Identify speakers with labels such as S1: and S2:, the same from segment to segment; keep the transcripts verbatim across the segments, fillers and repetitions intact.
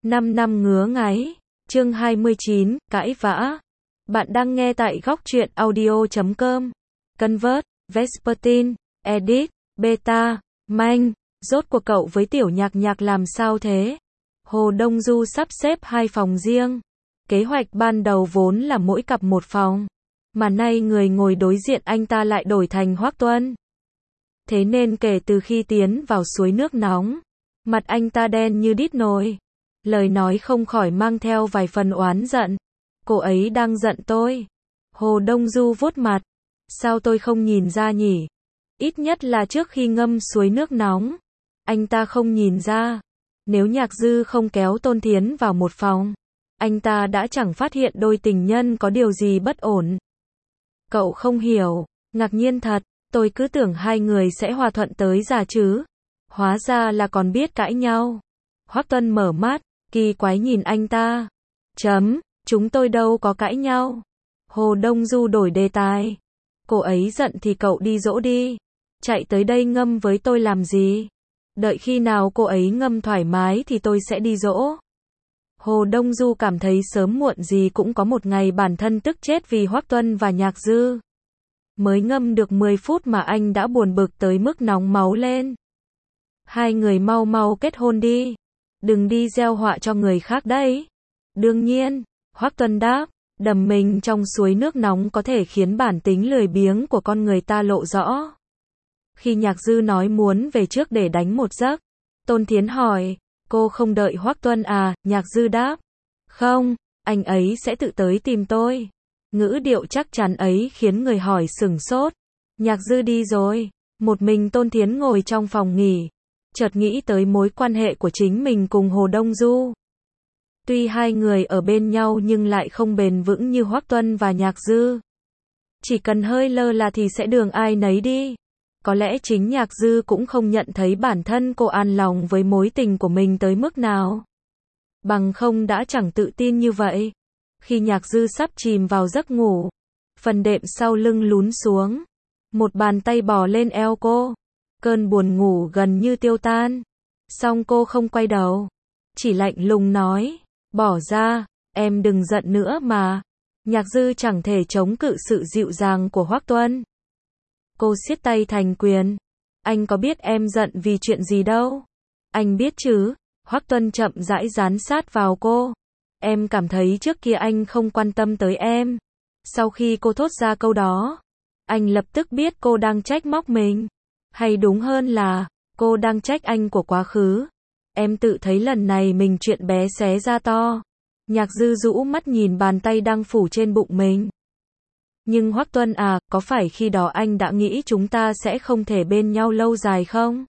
S1: năm năm ngứa ngáy. Chương hai mươi chín, cãi vã. Bạn đang nghe tại góc truyện audio chấm com. Convert, Vespertine, Edit, Beta, Manh. Rốt cuộc cậu với tiểu nhạc nhạc làm sao thế? Hồ Đông Du sắp xếp hai phòng riêng. Kế hoạch ban đầu vốn là mỗi cặp một phòng. Mà nay người ngồi đối diện anh ta lại đổi thành Hoắc Tuân. Thế nên kể từ khi tiến vào suối nước nóng, mặt anh ta đen như đít nồi. Lời nói không khỏi mang theo vài phần oán giận. Cô ấy đang giận tôi. Hồ Đông Du vuốt mặt. Sao tôi không nhìn ra nhỉ? Ít nhất là trước khi ngâm suối nước nóng, anh ta không nhìn ra. Nếu Nhạc Dư không kéo Tôn Thiến vào một phòng, anh ta đã chẳng phát hiện đôi tình nhân có điều gì bất ổn. Cậu không hiểu, ngạc nhiên thật, tôi cứ tưởng hai người sẽ hòa thuận tới già chứ. Hóa ra là còn biết cãi nhau. Hoắc Tuân mở mắt, kỳ quái nhìn anh ta. Chấm, chúng tôi đâu có cãi nhau. Hồ Đông Du đổi đề tài. Cô ấy giận thì cậu đi dỗ đi. Chạy tới đây ngâm với tôi làm gì? Đợi khi nào cô ấy ngâm thoải mái thì tôi sẽ đi dỗ. Hồ Đông Du cảm thấy sớm muộn gì cũng có một ngày bản thân tức chết vì Hoắc Tuân và Nhạc Dư. Mới ngâm được mười phút mà anh đã buồn bực tới mức nóng máu lên. Hai người mau mau kết hôn đi. Đừng đi gieo họa cho người khác đấy. Đương nhiên, Hoắc Tuân đáp, đầm mình trong suối nước nóng có thể khiến bản tính lười biếng của con người ta lộ rõ. Khi Nhạc Dư nói muốn về trước để đánh một giấc, Tôn Thiến hỏi, cô không đợi Hoắc Tuân à? Nhạc Dư đáp, không, anh ấy sẽ tự tới tìm tôi. Ngữ điệu chắc chắn ấy khiến người hỏi sửng sốt. Nhạc Dư đi rồi, một mình Tôn Thiến ngồi trong phòng nghỉ, chợt nghĩ tới mối quan hệ của chính mình cùng Hồ Đông Du. Tuy hai người ở bên nhau nhưng lại không bền vững như Hoắc Tuân và Nhạc Dư. Chỉ cần hơi lơ là thì sẽ đường ai nấy đi. Có lẽ chính Nhạc Dư cũng không nhận thấy bản thân cô an lòng với mối tình của mình tới mức nào. Bằng không đã chẳng tự tin như vậy. Khi Nhạc Dư sắp chìm vào giấc ngủ, phần đệm sau lưng lún xuống. Một bàn tay bò lên eo cô. Cơn buồn ngủ gần như tiêu tan. Song cô không quay đầu. Chỉ lạnh lùng nói, bỏ ra, em đừng giận nữa mà. Nhạc Dư chẳng thể chống cự sự dịu dàng của Hoắc Tuân. Cô siết tay thành quyền. Anh có biết em giận vì chuyện gì đâu. Anh biết chứ. Hoắc Tuân chậm rãi dán sát vào cô. Em cảm thấy trước kia anh không quan tâm tới em. Sau khi cô thốt ra câu đó, anh lập tức biết cô đang trách móc mình. Hay đúng hơn là, cô đang trách anh của quá khứ. Em tự thấy lần này mình chuyện bé xé ra to. Nhạc Dư rũ mắt nhìn bàn tay đang phủ trên bụng mình. Nhưng Hoắc Tuân à, có phải khi đó anh đã nghĩ chúng ta sẽ không thể bên nhau lâu dài không?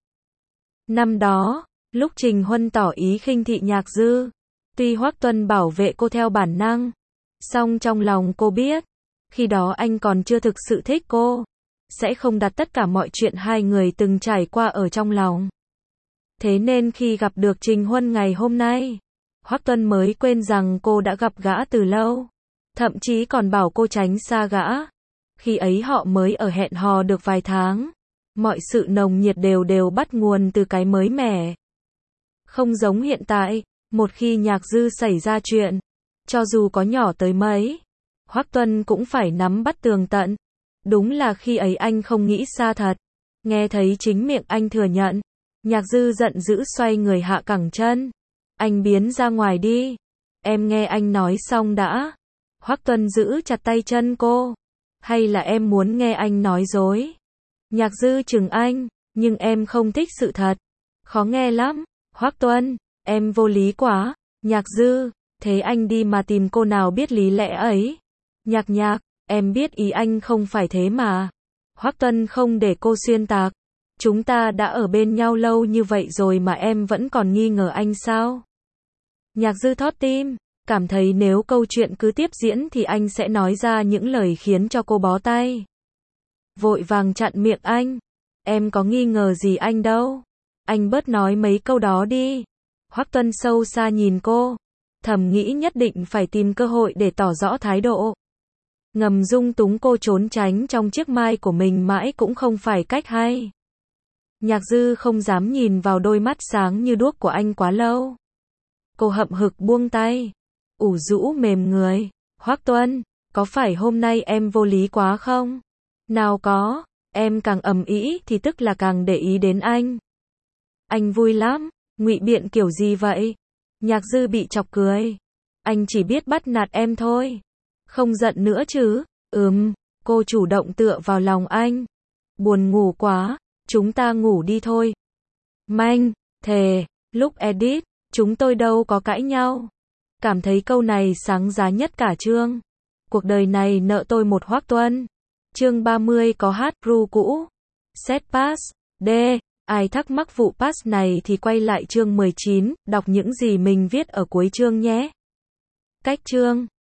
S1: Năm đó, lúc Trình Huân tỏ ý khinh thị Nhạc Dư, tuy Hoắc Tuân bảo vệ cô theo bản năng, song trong lòng cô biết, khi đó anh còn chưa thực sự thích cô, sẽ không đặt tất cả mọi chuyện hai người từng trải qua ở trong lòng. Thế nên khi gặp được Trình Huân ngày hôm nay, Hoắc Tuân mới quên rằng cô đã gặp gã từ lâu. Thậm chí còn bảo cô tránh xa gã. Khi ấy họ mới ở hẹn hò được vài tháng. Mọi sự nồng nhiệt đều đều bắt nguồn từ cái mới mẻ. Không giống hiện tại, một khi Nhạc Dư xảy ra chuyện, cho dù có nhỏ tới mấy, Hoắc Tuân cũng phải nắm bắt tường tận. Đúng là khi ấy anh không nghĩ xa thật. Nghe thấy chính miệng anh thừa nhận, Nhạc Dư giận dữ xoay người hạ cẳng chân. Anh biến ra ngoài đi. Em nghe anh nói xong đã. Hoắc Tuân giữ chặt tay chân cô. Hay là em muốn nghe anh nói dối? Nhạc Dư chừng anh, nhưng em không thích sự thật. Khó nghe lắm. Hoắc Tuân, em vô lý quá. Nhạc Dư, thế anh đi mà tìm cô nào biết lý lẽ ấy. Nhạc Nhạc, em biết ý anh không phải thế mà. Hoắc Tuân không để cô xuyên tạc. Chúng ta đã ở bên nhau lâu như vậy rồi mà em vẫn còn nghi ngờ anh sao? Nhạc Dư thót tim. Cảm thấy nếu câu chuyện cứ tiếp diễn thì anh sẽ nói ra những lời khiến cho cô bó tay. Vội vàng chặn miệng anh. Em có nghi ngờ gì anh đâu. Anh bớt nói mấy câu đó đi. Hoắc Tuân sâu xa nhìn cô. Thầm nghĩ nhất định phải tìm cơ hội để tỏ rõ thái độ. Ngầm dung túng cô trốn tránh trong chiếc mai của mình mãi cũng không phải cách hay. Nhạc Dư không dám nhìn vào đôi mắt sáng như đuốc của anh quá lâu. Cô hậm hực buông tay. Ủ rũ mềm người. Hoắc Tuân, có phải hôm nay em vô lý quá không? Nào có, em càng ầm ĩ thì tức là càng để ý đến anh. Anh vui lắm, ngụy biện kiểu gì vậy? Nhạc Dư bị chọc cười. Anh chỉ biết bắt nạt em thôi. Không giận nữa chứ? Ừm, cô chủ động tựa vào lòng anh. Buồn ngủ quá, chúng ta ngủ đi thôi. Manh, thề, lúc edit, chúng tôi đâu có cãi nhau. Cảm thấy câu này sáng giá nhất cả chương. Cuộc đời này nợ tôi một Hoắc Tuân. Chương ba mươi có hát ru cũ. Set pass. D. Ai thắc mắc vụ pass này thì quay lại chương mười chín, đọc những gì mình viết ở cuối chương nhé. Cách chương.